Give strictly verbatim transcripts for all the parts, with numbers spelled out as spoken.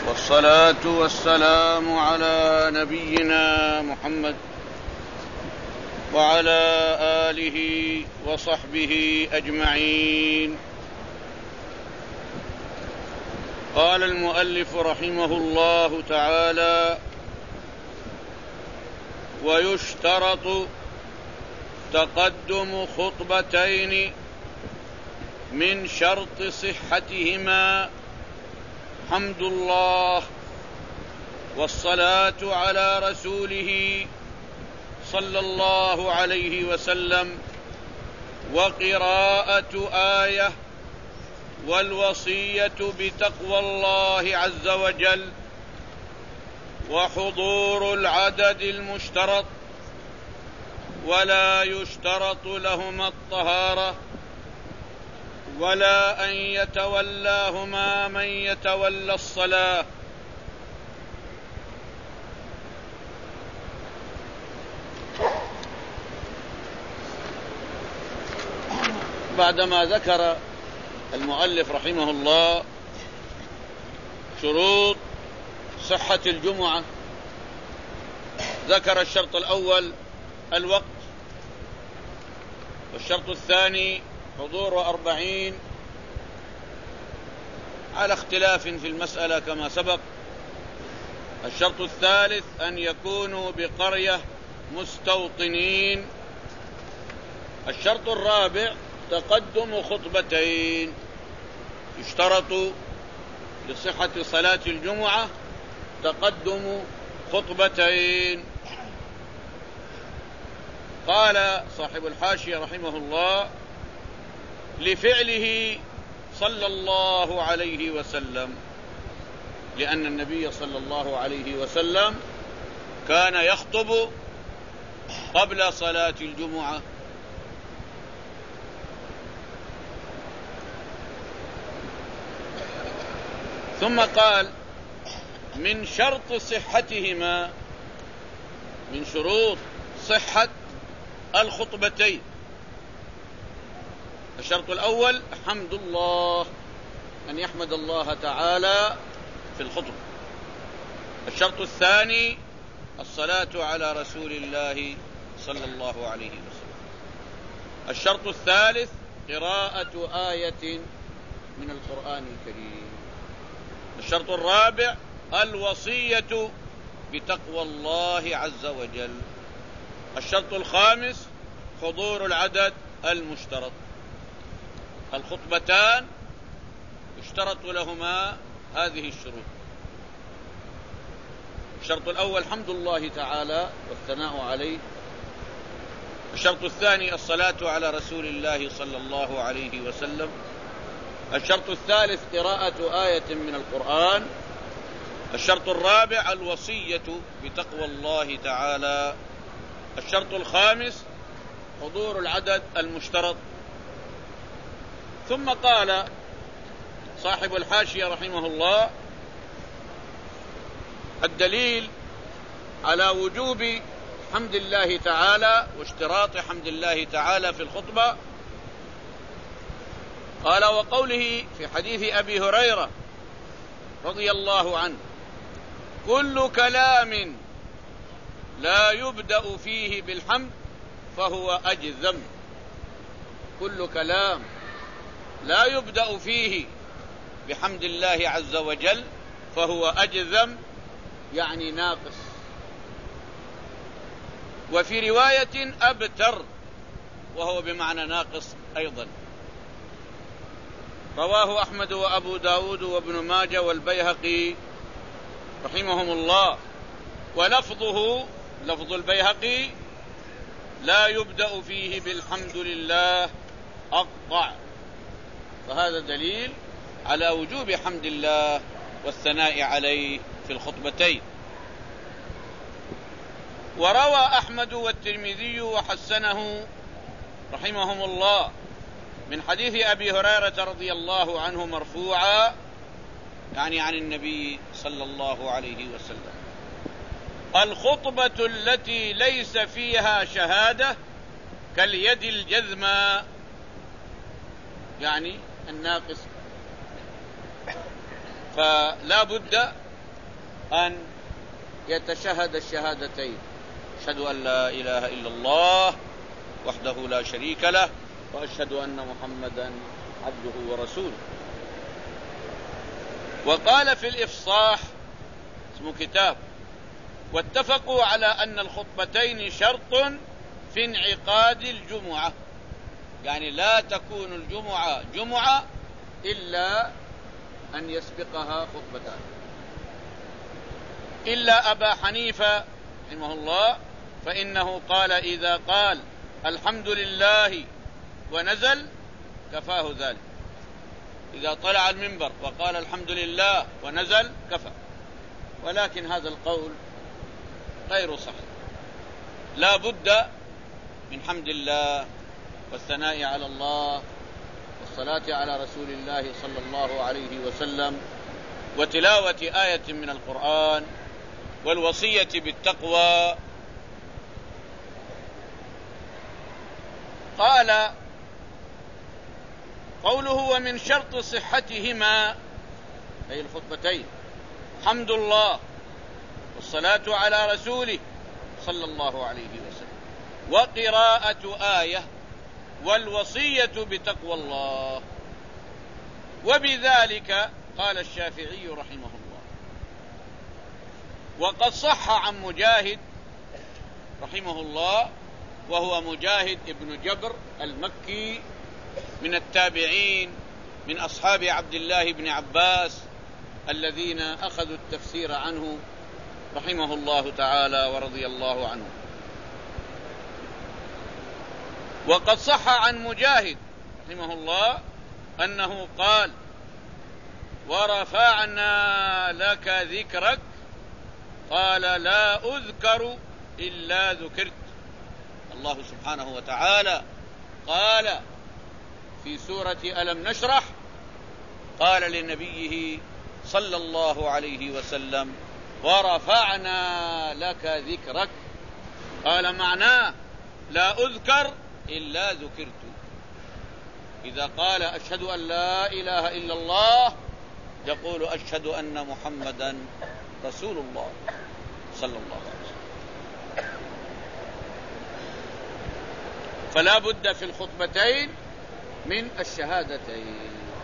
والصلاة والسلام على نبينا محمد وعلى آله وصحبه أجمعين. قال المؤلف رحمه الله تعالى: ويشترط تقدم خطبتين من شرط صحتهما حمد الله والصلاة على رسوله صلى الله عليه وسلم وقراءة آية والوصية بتقوى الله عز وجل وحضور العدد المشترط، ولا يشترط لهما الطهارة ولا أن يتولاهما من يتولى الصلاة. بعدما ذكر المؤلف رحمه الله شروط صحة الجمعة، ذكر الشرط الأول الوقت، والشرط الثاني حضور أربعين على اختلاف في المسألة كما سبق. الشرط الثالث أن يكونوا بقرية مستوطنين. الشرط الرابع تقدم خطبتين، يشترط لصحة صلاة الجمعة تقدم خطبتين. قال صاحب الحاشية رحمه الله: لفعله صلى الله عليه وسلم، لأن النبي صلى الله عليه وسلم كان يخطب قبل صلاة الجمعة. ثم قال: من شرط صحتهما، من شروط صحة الخطبتين. الشرط الأول حمد الله، أن يحمد الله تعالى في الخطبة. الشرط الثاني الصلاة على رسول الله صلى الله عليه وسلم. الشرط الثالث قراءة آية من القرآن الكريم. الشرط الرابع الوصية بتقوى الله عز وجل. الشرط الخامس حضور العدد المشترط. الخطبتان يشترط لهما هذه الشروط. الشرط الأول حمد الله تعالى والثناء عليه. الشرط الثاني الصلاة على رسول الله صلى الله عليه وسلم. الشرط الثالث قراءة آية من القرآن. الشرط الرابع الوصية بتقوى الله تعالى. الشرط الخامس حضور العدد المشترط. ثم قال صاحب الحاشية رحمه الله: الدليل على وجوب حمد الله تعالى واشتراط حمد الله تعالى في الخطبة، قال: وقوله في حديث أبي هريرة رضي الله عنه: كل كلام لا يبدأ فيه بالحمد فهو أجذم. كل كلام لا يبدأ فيه بحمد الله عز وجل فهو أجذم، يعني ناقص. وفي رواية أبتر، وهو بمعنى ناقص أيضا. رواه أحمد وأبو داود وابن ماجه والبيهقي رحمهم الله. ولفظه لفظ البيهقي: لا يبدأ فيه بالحمد لله أقطع. فهذا دليل على وجوب حمد الله والثناء عليه في الخطبتين. وروى أحمد والترمذي وحسنه رحمهم الله من حديث أبي هريرة رضي الله عنه مرفوعا، يعني عن النبي صلى الله عليه وسلم: الخطبة التي ليس فيها شهادة كاليد الجذمى، يعني الناقص. فلا بد أن يتشهد الشهادتين: أشهد أن لا إله إلا الله وحده لا شريك له وأشهد أن محمدا عبده ورسوله. وقال في الإفصاح، اسمه كتاب: واتفقوا على أن الخطبتين شرط في انعقاد الجمعة، يعني لا تكون الجمعة جمعة إلا أن يسبقها خطبتان، إلا أبا حنيفة رحمه الله فإنه قال: إذا قال الحمد لله ونزل كفاه ذلك. إذا طلع المنبر وقال الحمد لله ونزل كفى. ولكن هذا القول غير صحيح، لا بد من حمد الله والثناء على الله والصلاة على رسول الله صلى الله عليه وسلم وتلاوة آية من القرآن والوصية بالتقوى. قال: قوله ومن شرط صحتهما أي الخطبتين حمد الله والصلاة على رسوله صلى الله عليه وسلم وقراءة آية والوصية بتقوى الله. وبذلك قال الشافعي رحمه الله. وقد صح عن مجاهد رحمه الله، وهو مجاهد ابن جبر المكي من التابعين من أصحاب عبد الله بن عباس الذين أخذوا التفسير عنه رحمه الله تعالى ورضي الله عنه. وقد صح عن مجاهد رحمه الله أنه قال: ورفعنا لك ذكرك، قال: لا أذكر إلا ذكرت. الله سبحانه وتعالى قال في سورة ألم نشرح، قال لنبيه صلى الله عليه وسلم: ورفعنا لك ذكرك، قال معناه لا أذكر إلا ذكرت. إذا قال أشهد أن لا إله إلا الله يقول أشهد أن محمدا رسول الله صلى الله عليه وسلم. فلا بد في الخطبتين من الشهادتين.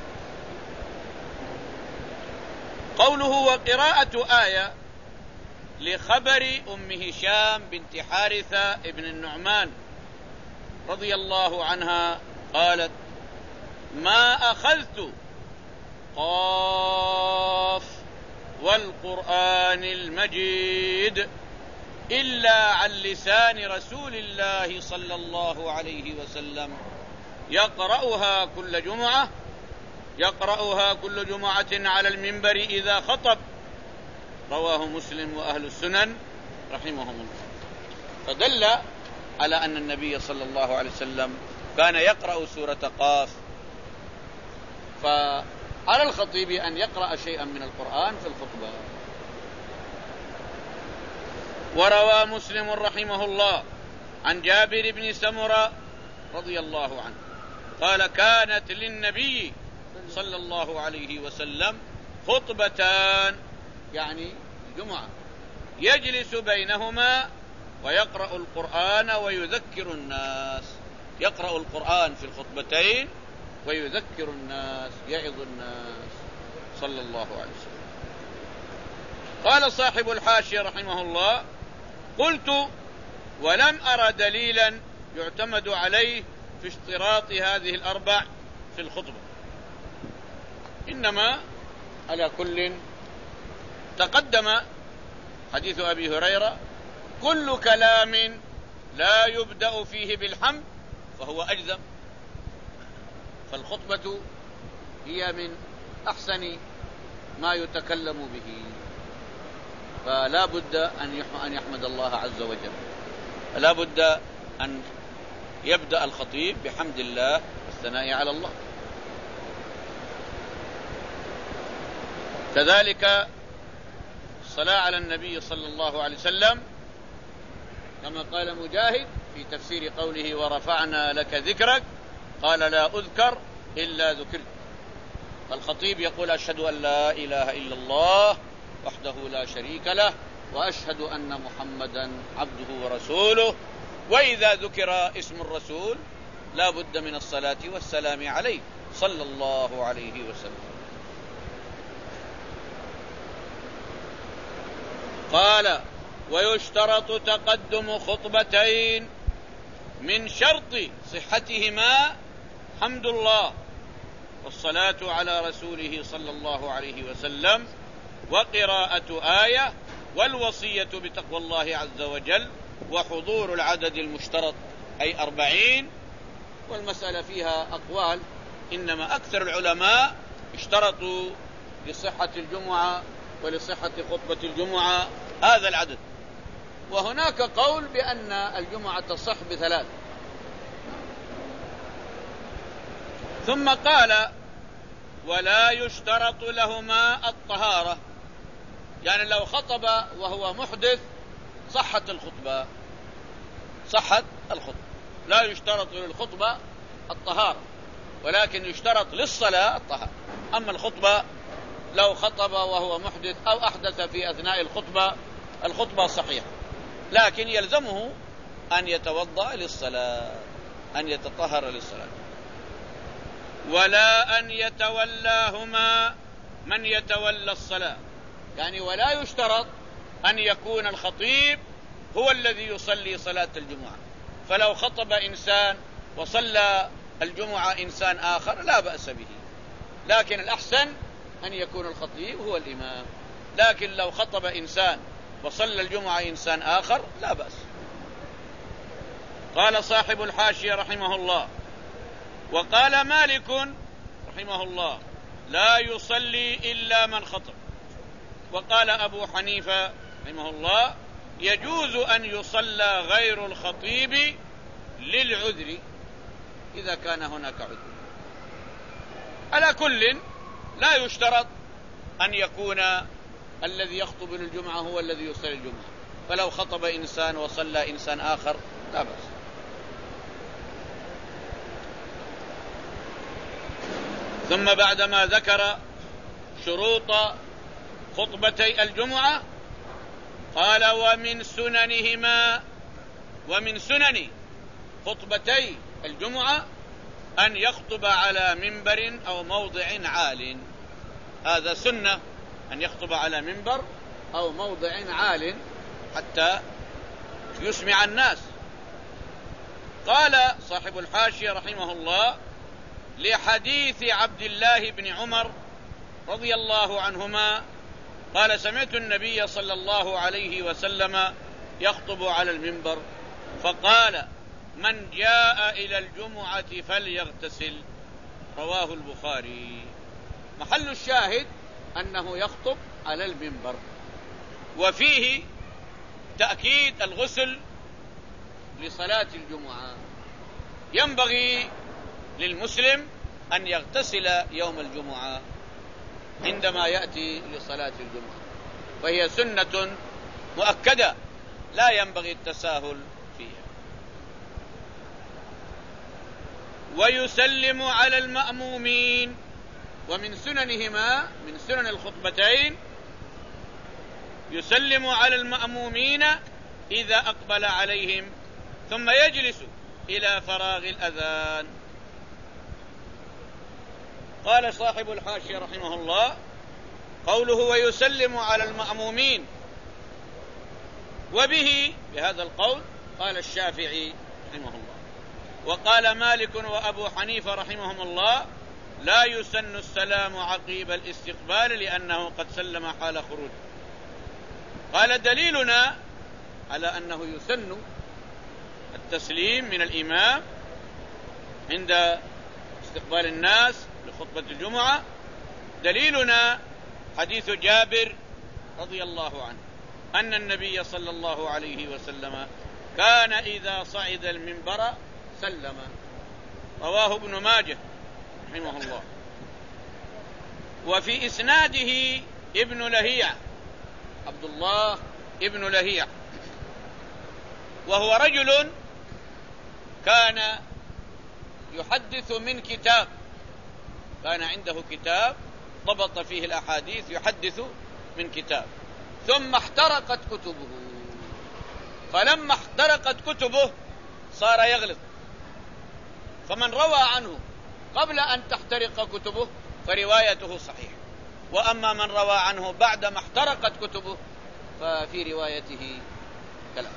قوله وقراءة آية لخبر أم هشام بنت حارثة ابن النعمان رضي الله عنها قالت: ما أخذت قاف والقرآن المجيد إلا عن لسان رسول الله صلى الله عليه وسلم يقرأها كل جمعة يقرأها كل جمعة على المنبر إذا خطب. رواه مسلم وأهل السنن رحمهم الله. فدل على أن النبي صلى الله عليه وسلم كان يقرأ سورة قاف، فعلى الخطيب أن يقرأ شيئا من القرآن في الخطبة. وروى مسلم رحمه الله عن جابر بن سمرة رضي الله عنه قال: كانت للنبي صلى الله عليه وسلم خطبتان، يعني الجمعة، يجلس بينهما ويقرأ القرآن ويذكر الناس. يقرأ القرآن في الخطبتين ويذكر الناس، يعظ الناس صلى الله عليه وسلم. قال صاحب الحاشية رحمه الله: قلت: ولم أرى دليلا يعتمد عليه في اشتراط هذه الأربع في الخطبة، إنما على كل تقدم حديث أبي هريرة: كل كلام لا يبدأ فيه بالحمد فهو أجزم. فالخطبة هي من أحسن ما يتكلم به، فلا بد أن يحمد الله عز وجل، لا بد أن يبدأ الخطيب بحمد الله والثناء على الله. كذلك الصلاة على النبي صلى الله عليه وسلم كما قال مجاهد في تفسير قوله ورفعنا لك ذكرك، قال: لا أذكر إلا ذكرت. فالخطيب يقول: أشهد أن لا إله إلا الله وحده لا شريك له، وأشهد أن محمدا عبده ورسوله. وإذا ذكر اسم الرسول لا بد من الصلاة والسلام عليه صلى الله عليه وسلم. قال: ويشترط تقدم خطبتين من شرط صحتهما حمد الله والصلاة على رسوله صلى الله عليه وسلم وقراءة آية والوصية بتقوى الله عز وجل وحضور العدد المشترط أي أربعين. والمسألة فيها أقوال، إنما أكثر العلماء اشترطوا لصحة الجمعة ولصحة خطبة الجمعة هذا العدد. وهناك قول بأن الجمعة تصح بثلاث. ثم قال: ولا يشترط لهما الطهارة، يعني لو خطب وهو محدث صحت الخطبة، صحت الخطبة، لا يشترط للخطبة الطهارة، ولكن يشترط للصلاة الطهارة. أما الخطبة لو خطب وهو محدث أو أحدث في أثناء الخطبة الخطبة صحيحة، لكن يلزمه أن يتوضأ للصلاة، أن يتطهر للصلاة. ولا أن يتولاهما من يتولى الصلاة، يعني ولا يشترط أن يكون الخطيب هو الذي يصلي صلاة الجمعة، فلو خطب إنسان وصلى الجمعة إنسان آخر لا بأس به، لكن الأحسن أن يكون الخطيب هو الإمام. لكن لو خطب إنسان وصلى الجمعة إنسان آخر لا بأس. قال صاحب الحاشية رحمه الله: وقال مالك رحمه الله: لا يصلي إلا من خطب. وقال أبو حنيفة رحمه الله: يجوز أن يصلى غير الخطيب للعذر إذا كان هناك عذر. على كل لا يشترط أن يكون الذي يخطب للجمعة هو الذي يصلي الجمعة، فلو خطب إنسان وصلى إنسان آخر لا بأس. ثم بعدما ذكر شروط خطبتي الجمعة قال: ومن سننهما، ومن سنن خطبتي الجمعة أن يخطب على منبر أو موضع عال. هذا سنة، أن يخطب على منبر أو موضع عال حتى يسمع الناس. قال صاحب الحاشية رحمه الله: لحديث عبد الله بن عمر رضي الله عنهما قال: سمعت النبي صلى الله عليه وسلم يخطب على المنبر فقال: من جاء إلى الجمعة فليغتسل. رواه البخاري. محل الشاهد أنه يخطب على المنبر، وفيه تأكيد الغسل لصلاة الجمعة. ينبغي للمسلم أن يغتسل يوم الجمعة عندما يأتي لصلاة الجمعة، وهي سنة مؤكدة لا ينبغي التساهل فيها. ويسلم على المأمومين، ومن سننهما من سنن الخطبتين يسلم على المأمومين إذا أقبل عليهم ثم يجلس إلى فراغ الأذان. قال صاحب الحاشية رحمه الله: قوله ويسلم على المأمومين، وبه بهذا القول قال الشافعي رحمه الله، وقال مالك وأبو حنيفة رحمهم الله: لا يسن السلام عقيب الاستقبال لأنه قد سلم حال خروج. قال: دليلنا على أنه يسن التسليم من الإمام عند استقبال الناس لخطبة الجمعة، دليلنا حديث جابر رضي الله عنه أن النبي صلى الله عليه وسلم كان إذا صعد المنبر سلم. رواه ابن ماجه رحمه الله. وفي إسناده ابن لهيع، عبد الله ابن لهيع، وهو رجل كان يحدث من كتاب، كان عنده كتاب ضبط فيه الأحاديث يحدث من كتاب ثم احترقت كتبه، فلما احترقت كتبه صار يغلط، فمن روى عنه قبل أن تحترق كتبه فروايته صحيحة، وأما من روى عنه بعدما احترقت كتبه ففي روايته كلام.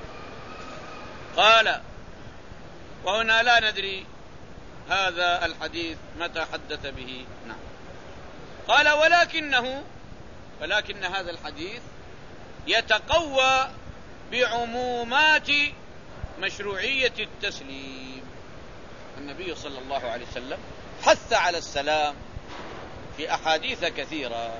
قال: وهنا لا ندري هذا الحديث متى حدث به. نعم. قال: ولكنه ولكن هذا الحديث يتقوى بعمومات مشروعية التسليم. النبي صلى الله عليه وسلم حث على السلام في أحاديث كثيرة.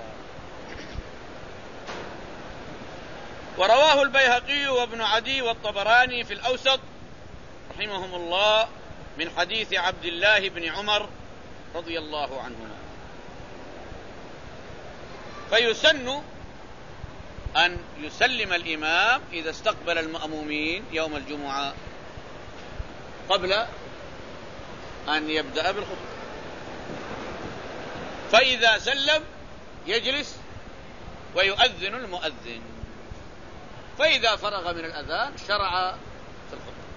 ورواه البيهقي وابن عدي والطبراني في الأوسط رحمهم الله من حديث عبد الله بن عمر رضي الله عنهما. فيسن أن يسلم الإمام إذا استقبل المأمومين يوم الجمعة قبل أن يبدأ بالخطبة، فإذا سلم يجلس ويؤذن المؤذن، فإذا فرغ من الأذان شرع في الخطبة.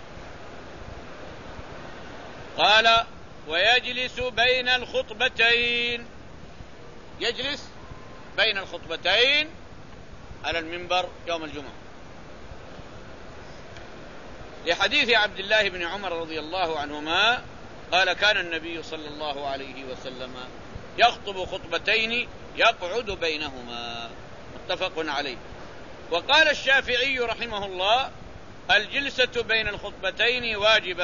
قال: ويجلس بين الخطبتين، يجلس بين الخطبتين على المنبر يوم الجمعة، لحديث عبد الله بن عمر رضي الله عنهما قال: كان النبي صلى الله عليه وسلم يخطب خطبتين يقعد بينهما، متفق عليه. وقال الشافعي رحمه الله: الجلسة بين الخطبتين واجبة.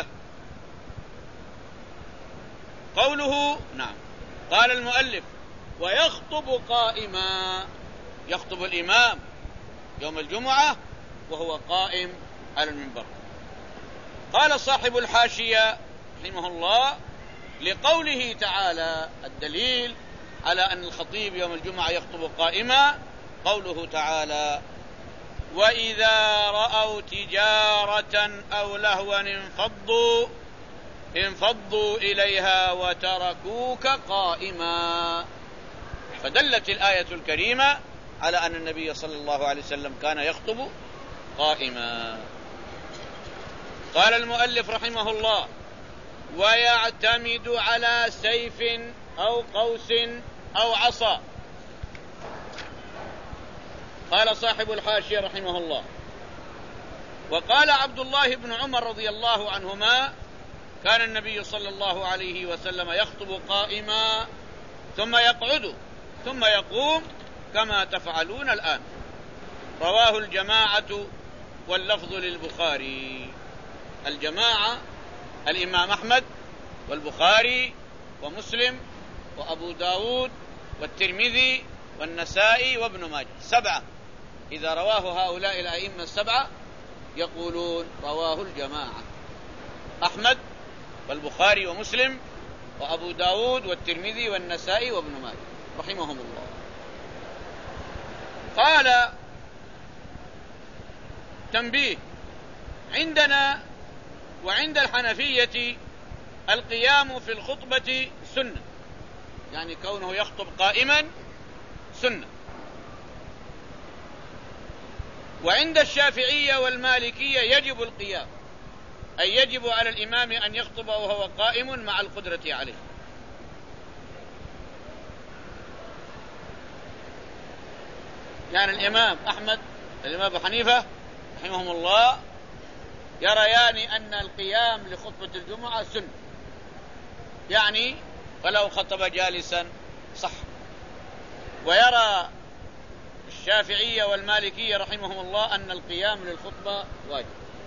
قوله نعم. قال المؤلف: ويخطب قائما، يخطب الإمام يوم الجمعة وهو قائم على المنبر. قال صاحب الحاشية رحمه الله: لقوله تعالى الدليل على أن الخطيب يوم الجمعة يخطب قائما قوله تعالى: وإذا رأوا تجارة أو لهوا انفضوا انفضوا إليها وتركوك قائما. فدلت الآية الكريمة على أن النبي صلى الله عليه وسلم كان يخطب قائما. قال المؤلف رحمه الله: ويعتمد على سيف أو قوس أو عصا. قال صاحب الحاشية رحمه الله: وقال عبد الله بن عمر رضي الله عنهما: كان النبي صلى الله عليه وسلم يخطب قائما ثم يقعد ثم يقوم كما تفعلون الآن. رواه الجماعة واللفظ للبخاري. الجماعة الإمام أحمد والبخاري ومسلم وأبو داود والترمذي والنسائي وابن ماجه، سبعة. إذا رواه هؤلاء الأئمة السبعة يقولون رواه الجماعة: أحمد والبخاري ومسلم وأبو داود والترمذي والنسائي وابن ماجه رحمهم الله. قال: تنبيه: عندنا وعند الحنفية القيام في الخطبة سنة، يعني كونه يخطب قائما سنة. وعند الشافعية والمالكية يجب القيام، أي يجب على الإمام أن يخطب وهو قائم مع القدرة عليه. يعني الإمام أحمد الإمام أبو حنيفة رحمهم الله يريان أن القيام لخطبة الجمعة سنة، يعني فلو خطب جالسا صح. ويرى الشافعية والمالكية رحمهم الله أن القيام للخطبة واجب.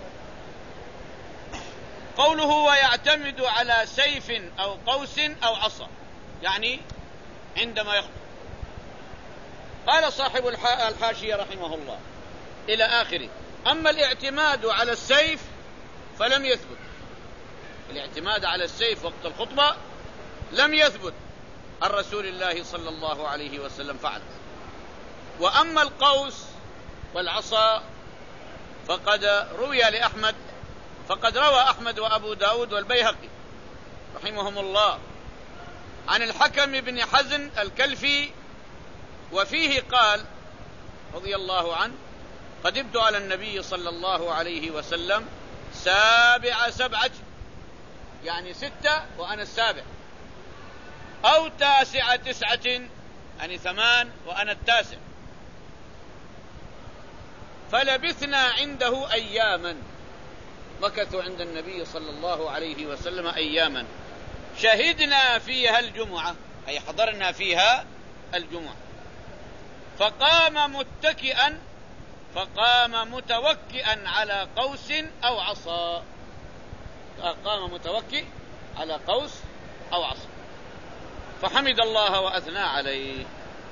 قوله: ويعتمد على سيف أو قوس أو عصا، يعني عندما يخطب. قال صاحب الحاشية رحمه الله إلى آخره: أما الاعتماد على السيف فلم يثبت. الاعتماد على السيف وقت الخطبة لم يثبت عن رسول الله صلى الله عليه وسلم فعل. وأما القوس والعصا فقد روي لأحمد فقد روى أحمد وأبو داود والبيهقي رحمهم الله عن الحكم بن حزن الكلفي وفيه قال رضي الله عنه: قدمت على النبي صلى الله عليه وسلم سابع سبعة، يعني ستة وأنا السابع، أو تاسع تسعة يعني ثمان وأنا التاسع، فلبثنا عنده أياما، مكثوا عند النبي صلى الله عليه وسلم أياما، شهدنا فيها الجمعة أي حضرنا فيها الجمعة، فقام متكئا فقام متوكئا على قوس أو عصا، قام متوكئ على قوس أو عصا، فحمد الله وأثنى عليه.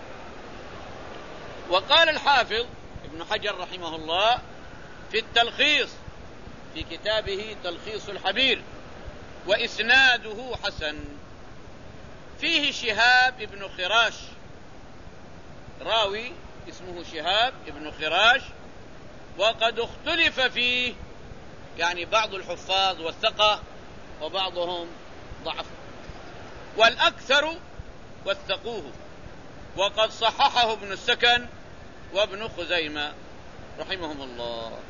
وقال الحافظ ابن حجر رحمه الله في التلخيص في كتابه تلخيص الحبير: وإسناده حسن، فيه شهاب ابن خراش، راوي اسمه شهاب ابن خراش، وقد اختلف فيه، يعني بعض الحفاظ والثقة وبعضهم ضعف، والأكثر وثقوه، وقد صححه ابن السكن وابن خزيمة رحمهم الله.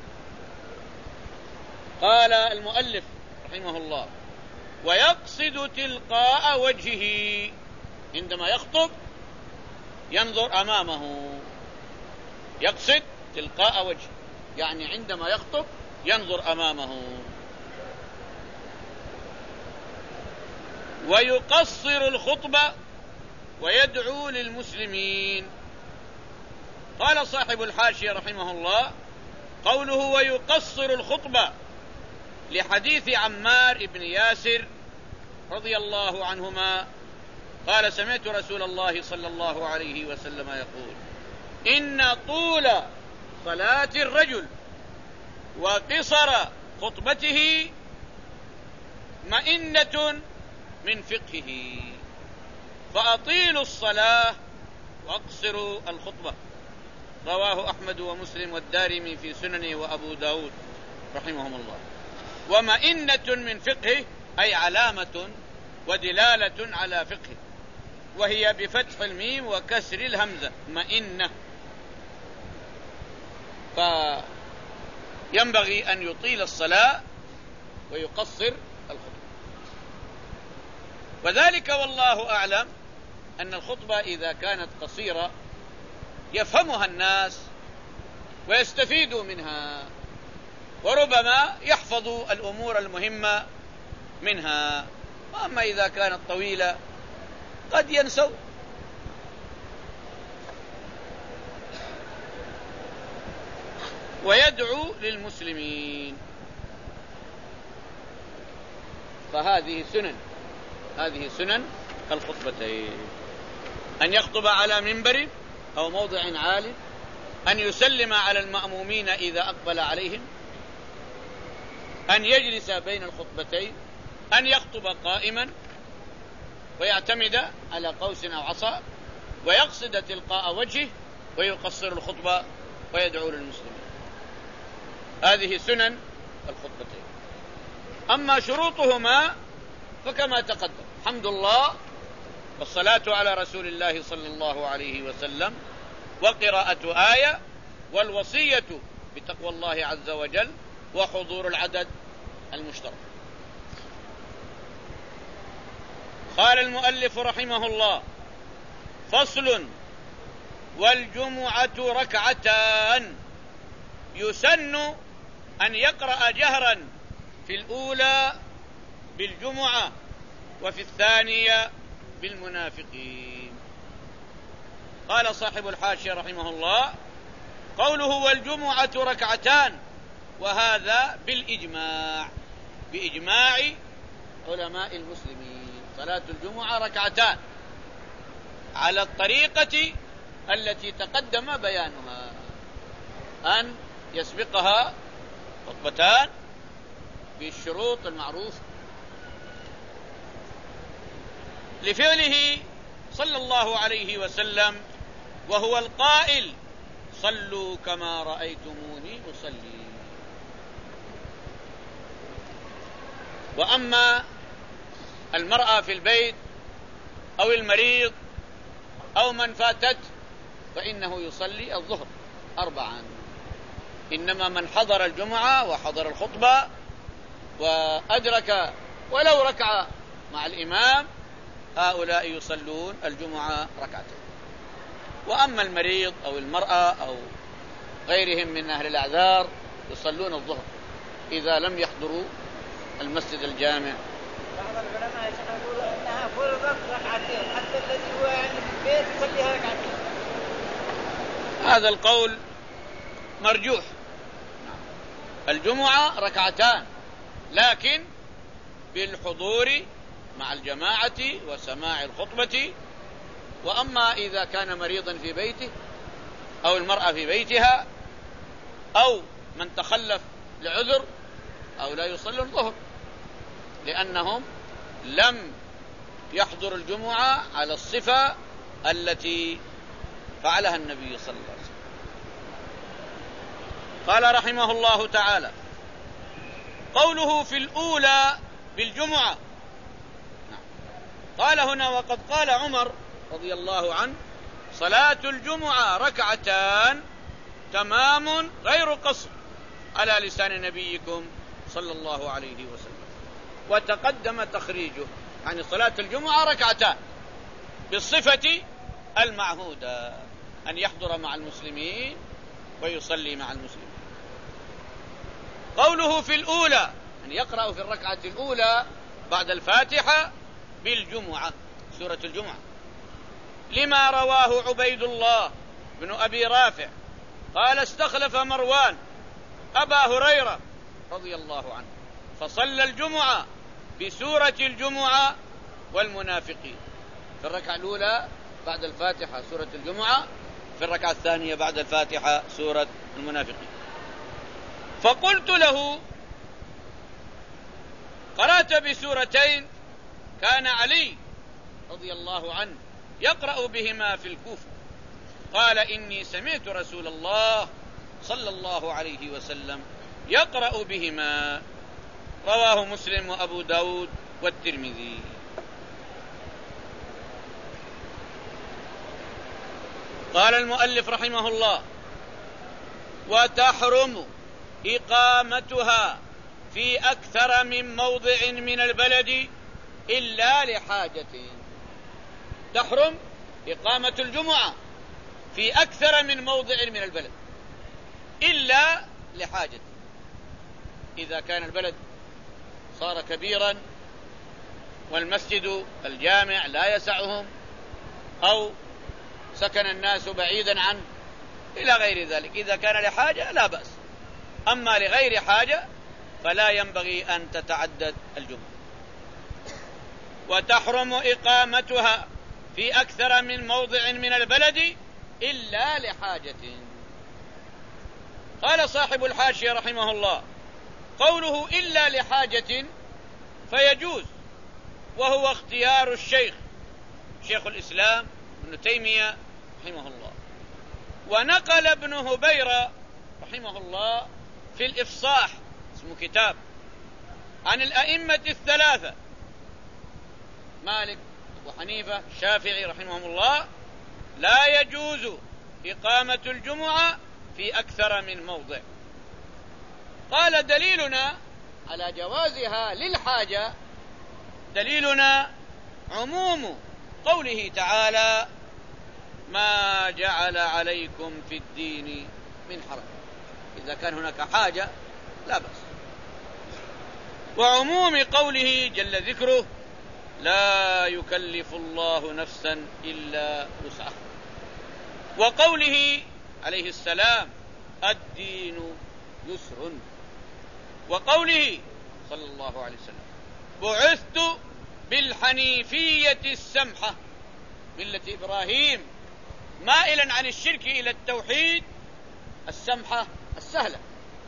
قال المؤلف رحمه الله: ويقصد تلقاء وجهه، عندما يخطب ينظر أمامه، يقصد تلقاء وجهه يعني عندما يخطب ينظر أمامه. ويقصر الخطبة ويدعو للمسلمين. قال صاحب الحاشية رحمه الله: قوله ويقصر الخطبة لحديث عمار بن ياسر رضي الله عنهما قال: سمعت رسول الله صلى الله عليه وسلم يقول: إن طول صلاة الرجل وقصر خطبته مئنة من فقهه، فأطيلوا الصلاة وأقصروا الخطبة. رواه أحمد ومسلم والدارمي في سننه وأبو داود رحمهم الله. ومئنة من فقهه أي علامة ودلالة على فقهه، وهي بفتح الميم وكسر الهمزة، مئنة. فينبغي أن يطيل الصلاة ويقصر الخطبة، وذلك والله أعلم أن الخطبة إذا كانت قصيرة يفهمها الناس ويستفيدوا منها، وربما يحفظوا الأمور المهمة منها. وأما إذا كانت طويلة قد ينسوا. ويدعو للمسلمين، فهذه سنن هذه سنن الخطبتين: أن يخطب على منبر أو موضع عال، أن يسلم على المأمومين إذا أقبل عليهم، أن يجلس بين الخطبتين، أن يخطب قائما ويعتمد على قوس أو عصا، ويقصد تلقاء وجهه، ويقصر الخطبة ويدعو للمسلمين. هذه سنن الخطبتين. أما شروطهما فكما تقدم: حمد الله، والصلاة على رسول الله صلى الله عليه وسلم، وقراءة آية، والوصية بتقوى الله عز وجل، وحضور العدد المشترك. قال المؤلف رحمه الله: فصل: والجمعة ركعتان، يسن أن يقرأ جهرا في الأولى بالجمعة، وفي الثانية بالمنافقين. قال صاحب الحاشية رحمه الله: قوله والجمعة ركعتان، وهذا بالإجماع، بإجماع علماء المسلمين، صلاة الجمعة ركعتان على الطريقة التي تقدم بيانها، أن يسبقها خطبتان بالشروط المعروفة، لفعله صلى الله عليه وسلم، وهو القائل: صلوا كما رأيتموني أصلي. وأما المرأة في البيت أو المريض أو من فاتت فإنه يصلي الظهر أربعا. إنما من حضر الجمعة وحضر الخطبة وأدرك ولو ركعة مع الإمام هؤلاء يصلون الجمعة ركعتين. وأما المريض أو المرأة أو غيرهم من أهل الأعذار يصلون الظهر إذا لم يحضروا المسجد الجامع. بعض العلماء يقولون أنها فرضت ركعتين حتى الذي هو يعني في البيت يصليها ركعتين. هذا القول مرجوح. الجمعة ركعتان لكن بالحضور مع الجماعة وسماع الخطبة. وأما إذا كان مريضا في بيته أو المرأة في بيتها أو من تخلف لعذر أو لا يصلي الظهر لأنهم لم يحضر الجمعة على الصفة التي فعلها النبي صلى الله عليه وسلم. قال رحمه الله تعالى: قوله في الأولى بالجمعة. قال هنا: وقد قال عمر رضي الله عنه: صلاة الجمعة ركعتان تمام غير قصر على لسان نبيكم صلى الله عليه وسلم. وتقدم تخريجه، يعني صلاة الجمعة ركعتان بالصفة المعهودة أن يحضر مع المسلمين ويصلي مع المسلمين. قوله في الأولى أن يقرأ في الركعة الأولى بعد الفاتحة بالجمعة سورة الجمعة، لما رواه عبيد الله بن أبي رافع قال: استخلف مروان أبا هريرة رضي الله عنه فصلى الجمعة بسورة الجمعة والمنافقين. في الركعة الأولى بعد الفاتحة سورة الجمعة، في الركعة الثانية بعد الفاتحة سورة المنافقين. فقلت له: قرأت بسورتين كان علي رضي الله عنه يقرأ بهما في الكوفة. قال: إني سمعت رسول الله صلى الله عليه وسلم يقرأ بهما. رواه مسلم وأبو داود والترمذي. قال المؤلف رحمه الله: وتحرم إقامتها في أكثر من موضع من البلد إلا لحاجة. تحرم إقامة الجمعة في أكثر من موضع من البلد إلا لحاجة. إذا كان البلد صار كبيرا والمسجد الجامع لا يسعهم أو سكن الناس بعيدا عنه إلى غير ذلك، إذا كان لحاجة لا بأس. أما لغير حاجة فلا ينبغي أن تتعدد الجمعة. وتحرم إقامتها في أكثر من موضع من البلد إلا لحاجة. قال صاحب الحاشية رحمه الله: قوله إلا لحاجة فيجوز، وهو اختيار الشيخ شيخ الإسلام ابن تيمية رحمه الله. ونقل ابن هبيرة رحمه الله في الإفصاح، اسمه كتاب، عن الأئمة الثلاثة مالك وحنيفة الشافعي رحمهم الله: لا يجوز إقامة الجمعة في أكثر من موضع. قال: دليلنا على جوازها للحاجة دليلنا عموم قوله تعالى: ما جعل عليكم في الدين من حرج. إذا كان هناك حاجة لا بأس. وعموم قوله جل ذكره: لا يكلف الله نفسا إلا وسعها. وقوله عليه السلام: الدين يسر. وقوله صلى الله عليه وسلم: بعثت بالحنيفية السمحة ملة إبراهيم مائلا عن الشرك إلى التوحيد السمحة السهلة.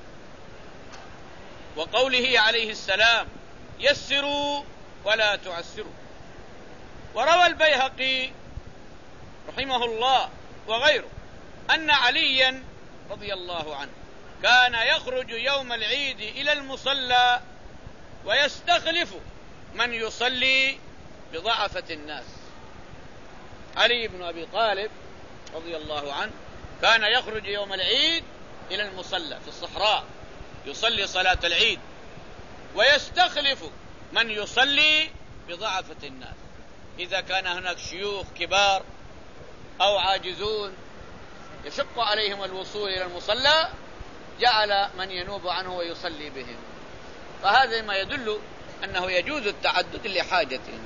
وقوله عليه السلام: يسروا ولا تعسروا. وروى البيهقي رحمه الله وغيره أن عليا رضي الله عنه كان يخرج يوم العيد إلى المصلى ويستخلف من يصلي بضعفة الناس. علي بن أبي طالب رضي الله عنه كان يخرج يوم العيد إلى المصلى في الصحراء يصلي صلاة العيد، ويستخلف من يصلي بضعفة الناس، إذا كان هناك شيوخ كبار أو عاجزون يشق عليهم الوصول إلى المصلى جعل من ينوب عنه ويصلي بهم. فهذا ما يدل أنه يجوز التعدد لحاجتهم.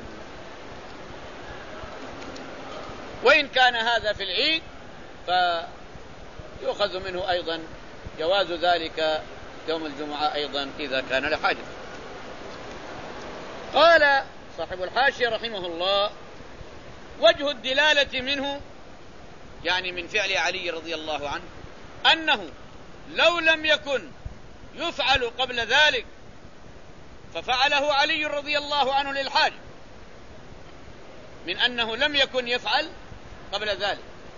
وإن كان هذا في العيد فيؤخذ منه أيضا جواز ذلك يوم الجمعة أيضا إذا كان لحاجة. قال صاحب الحاشية رحمه الله: وجه الدلالة منه، يعني من فعل علي رضي الله عنه، أنه لو لم يكن يفعل قبل ذلك ففعله علي رضي الله عنه للحاجة، من أنه لم يكن يفعل قبل ذلك،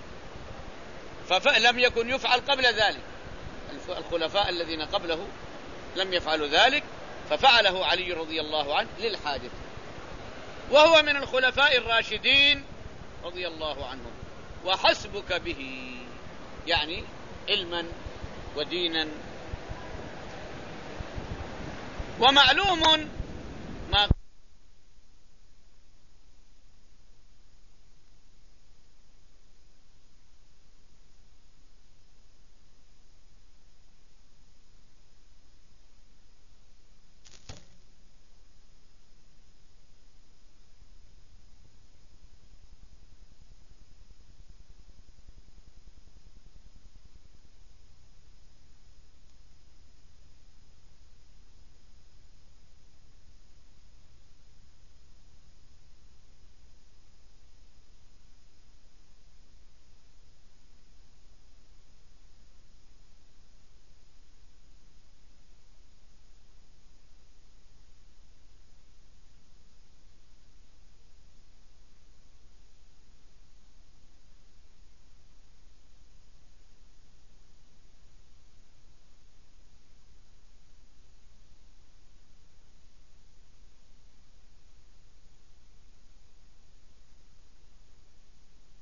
فلم يكن يفعل قبل ذلك، الخلفاء الذين قبله لم يفعلوا ذلك ففعله علي رضي الله عنه للحاجة، وهو من الخلفاء الراشدين رضي الله عنهم، وحسبك به، يعني علما ودينا. ومعلوم